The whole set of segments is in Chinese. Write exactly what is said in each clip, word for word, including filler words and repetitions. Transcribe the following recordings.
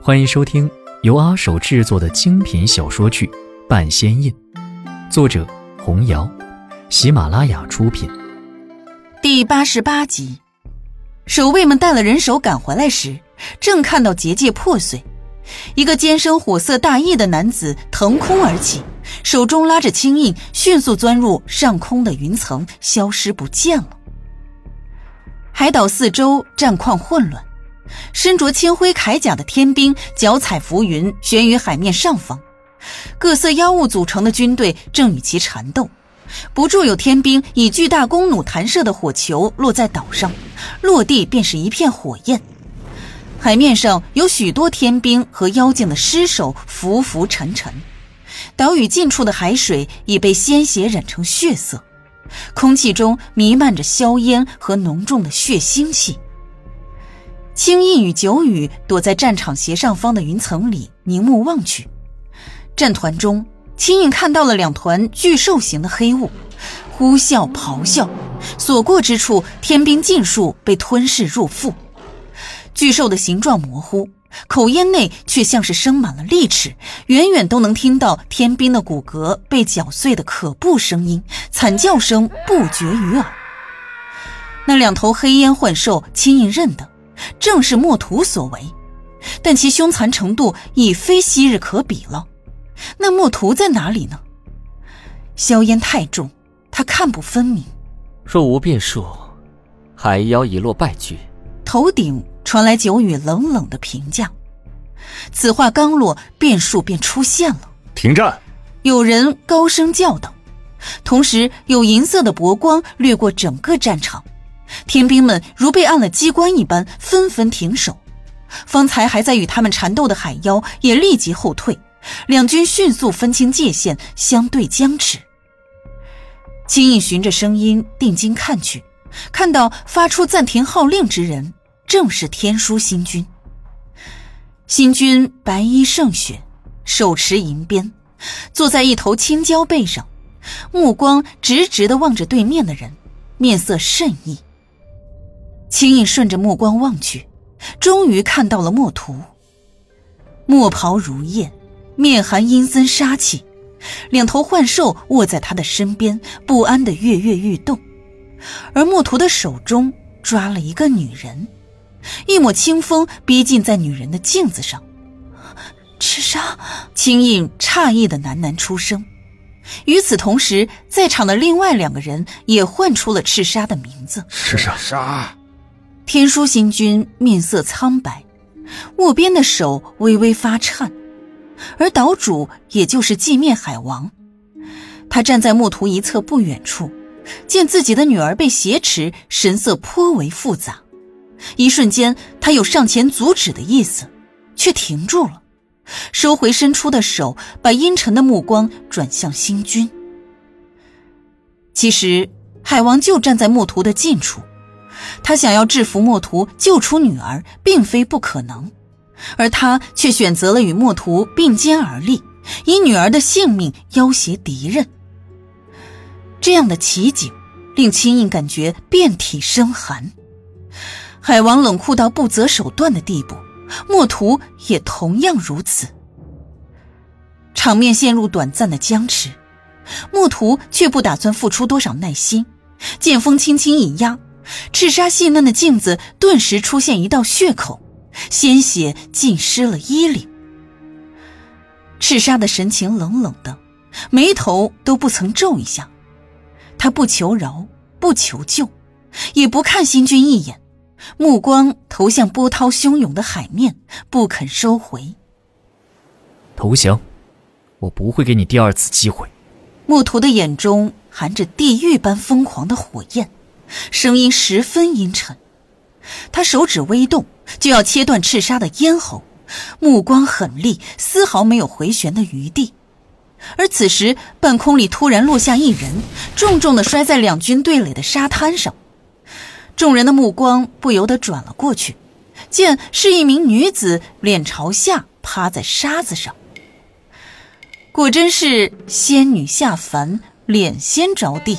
欢迎收听由阿手制作的精品小说剧《半仙印》，作者红瑶，喜马拉雅出品。 第八十八集，守卫们带了人手赶回来时，正看到结界破碎，一个肩身火色大翼的男子腾空而起，手中拉着青印，迅速钻入上空的云层，消失不见了。海岛四周战况混乱，身着青灰铠甲的天兵脚踩浮云悬于海面上方，各色妖物组成的军队正与其缠斗。不住有天兵以巨大弓弩弹射的火球落在岛上，落地便是一片火焰。海面上有许多天兵和妖精的尸首浮浮沉沉，岛屿近处的海水已被鲜血染成血色，空气中弥漫着硝烟和浓重的血腥气。青印与九羽躲在战场斜上方的云层里凝目望去，战团中青印看到了两团巨兽形的黑雾，呼啸咆哮，所过之处天兵尽数被吞噬入腹。巨兽的形状模糊，口咽内却像是生满了利齿，远远都能听到天兵的骨骼被绞碎的可怖声音，惨叫声不绝于耳。那两头黑烟幻兽青印认得，正是墨图所为，但其凶残程度已非昔日可比了。那墨图在哪里呢？硝烟太重，他看不分明。 若无变数，海妖已落败局。 头顶传来九羽冷冷的评价。此话刚落，变数便出现了。 停战！ 有人高声叫道，同时有银色的薄光掠过整个战场，天兵们如被按了机关一般，纷纷停手。方才还在与他们缠斗的海妖也立即后退，两军迅速分清界限，相对僵持。青印循着声音定睛看去，看到发出暂停号令之人正是天书星君。星君白衣胜雪，手持银鞭，坐在一头青蛟背上，目光直直地望着对面的人，面色甚异。青印顺着目光望去，终于看到了墨图。墨袍如燕，面含阴森杀气，两头幻兽卧在他的身边，不安地跃跃欲动。而墨图的手中抓了一个女人，一抹清风逼近在女人的镜子上。赤沙！青印诧异的喃喃出声。与此同时，在场的另外两个人也唤出了赤沙的名字。 赤沙！ 天书星君面色苍白，握鞭的手微微发颤。而岛主也就是寂灭海王，他站在墨图一侧不远处，见自己的女儿被挟持，神色颇为复杂。一瞬间他有上前阻止的意思，却停住了，收回伸出的手，把阴沉的目光转向星君。其实海王就站在墨图的近处，他想要制服墨图，救出女儿，并非不可能，而他却选择了与墨图并肩而立，以女儿的性命要挟敌人。这样的奇景令青印感觉遍体生寒。海王冷酷到不择手段的地步，墨图也同样如此。场面陷入短暂的僵持，墨图却不打算付出多少耐心，剑锋轻轻一压，赤沙细嫩的镜子顿时出现一道血口，鲜血浸湿了衣领。赤沙的神情冷冷的，眉头都不曾皱一下。他不求饶，不求救，也不看星君一眼，目光投向波涛汹涌的海面，不肯收回。 投降，我不会给你第二次机会。 墨图的眼中含着地狱般疯狂的火焰，声音十分阴沉。他手指微动，就要切断赤沙的咽喉，目光狠厉，丝毫没有回旋的余地。而此时半空里突然落下一人，重重地摔在两军对垒的沙滩上。众人的目光不由得转了过去，见是一名女子脸朝下趴在沙子上。果真是仙女下凡，脸先着地。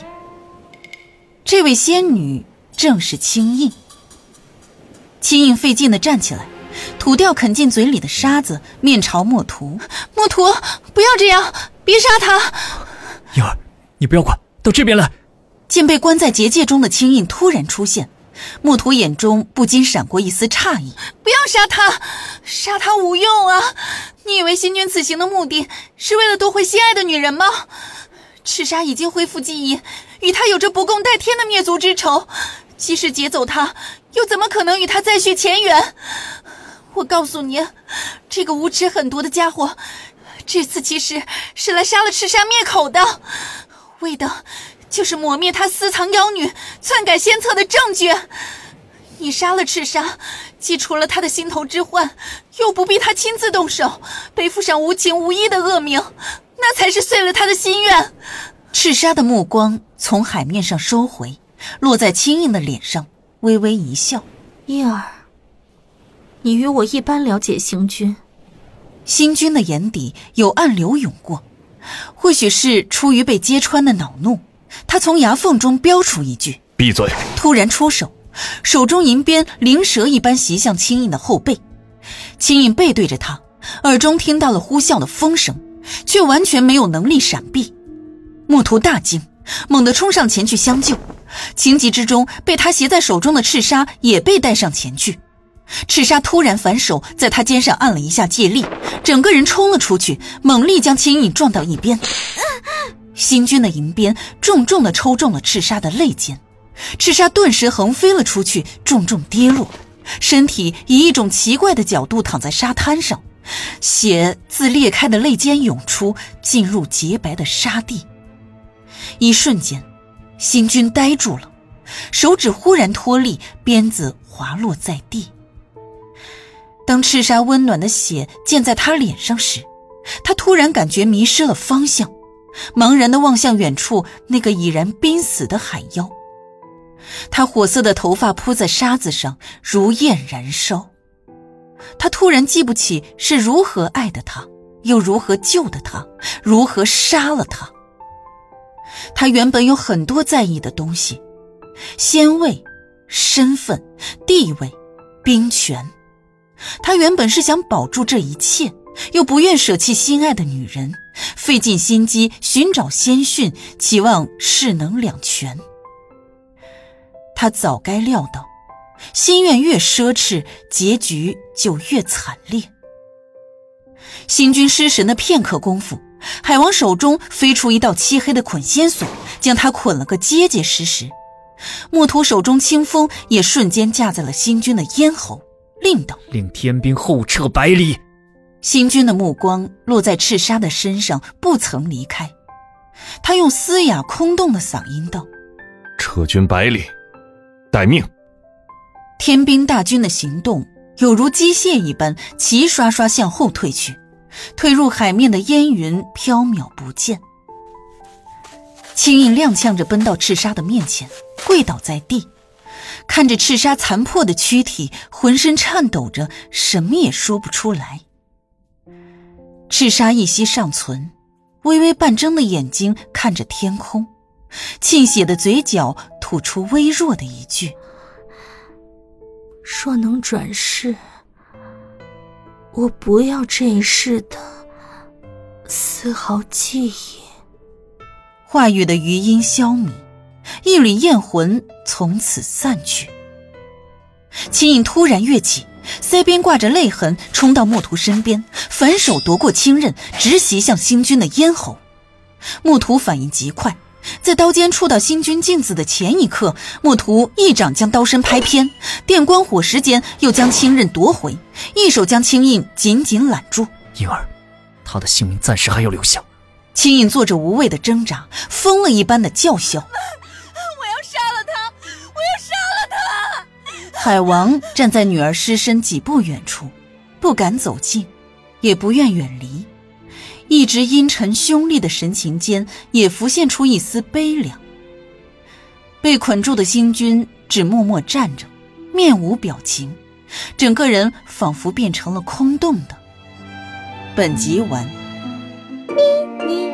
这位仙女正是青印。青印费劲地站起来， 吐掉啃进嘴里的沙子，面朝墨图。墨图，不要这样，别杀他！ 婴儿，你不要管，到这边来。 见被关在结界中的青印突然出现，墨图眼中不禁闪过一丝诧异。不要杀他，杀他无用啊！你以为新君此行的目的是为了夺回心爱的女人吗？赤沙已经恢复记忆，与他有着不共戴天的灭族之仇，即使劫走他，又怎么可能与他再续前缘？我告诉你，这个无耻狠毒的家伙，这次其实是来杀了赤沙灭口的，为的就是抹灭他私藏妖女、篡改先策的证据。你杀了赤沙，既除了他的心头之患，又不必他亲自动手，背负上无情无义的恶名，那才是遂了他的心愿。赤沙的目光从海面上收回，落在青印的脸上，微微一笑。 伊儿，你与我一般了解星君。 星君的眼底有暗流涌过，或许是出于被揭穿的恼怒，他从牙缝中飙出一句： 闭嘴！ 突然出手，手中银鞭灵蛇一般袭向青印的后背。青印背对着他，耳中听到了呼啸的风声，却完全没有能力闪避。墨图大惊，猛地冲上前去相救，情急之中被他携在手中的赤沙也被带上前去。赤沙突然反手在他肩上按了一下借力，整个人冲了出去，猛力将青印撞到一边。星君的银鞭重重地抽中了赤沙的肋间，赤沙顿时横飞了出去，重重跌落，身体以一种奇怪的角度躺在沙滩上，血自裂开的肋间涌出，进入洁白的沙地。一瞬间，星君呆住了，手指忽然脱力，鞭子滑落在地。当赤沙温暖的血溅在他脸上时，他突然感觉迷失了方向，茫然地望向远处那个已然濒死的海妖。他火色的头发铺在沙子上，如焰燃烧。他突然记不起是如何爱的他，又如何救的他，如何杀了他。他原本有很多在意的东西，仙位、身份、地位、兵权。他原本是想保住这一切，又不愿舍弃心爱的女人，费尽心机寻找仙讯，期望势能两全。他早该料到，心愿越奢侈，结局就越惨烈。星君失神的片刻功夫，海王手中飞出一道漆黑的捆仙索，将他捆了个结结实实。墨图手中清风也瞬间架在了星君的咽喉，令道： 令天兵后撤百里。 星君的目光落在赤沙的身上，不曾离开。他用嘶哑空洞的嗓音道： 撤军百里，待命。 天兵大军的行动有如机械一般，齐刷刷向后退去，退入海面的烟云飘渺不见。青印踉跄着奔到赤沙的面前，跪倒在地，看着赤沙残破的躯体，浑身颤抖着，什么也说不出来。赤沙一息尚存，微微半睁的眼睛看着天空，沁血的嘴角吐出微弱的一句： 若能转世，我不要这一世的丝毫记忆。 话语的余音消弭，一缕焰魂从此散去。青印突然跃起，腮边挂着泪痕，冲到墨图身边，反手夺过青刃，直袭向星君的咽喉。墨图反应极快，在刀尖触到星君镜子的前一刻，墨图一掌将刀身拍偏，电光火石间又将青刃夺回，一手将青印紧紧揽住。 婴儿，他的性命暂时还要留下。 青印做着无谓的挣扎，疯了一般的叫嚣： 我要杀了他，我要杀了他！ 海王站在女儿尸身几步远处，不敢走近，也不愿远离，一直阴沉凶厉的神情间也浮现出一丝悲凉。被捆住的星君只默默站着，面无表情，整个人仿佛变成了空洞的。本集完。 你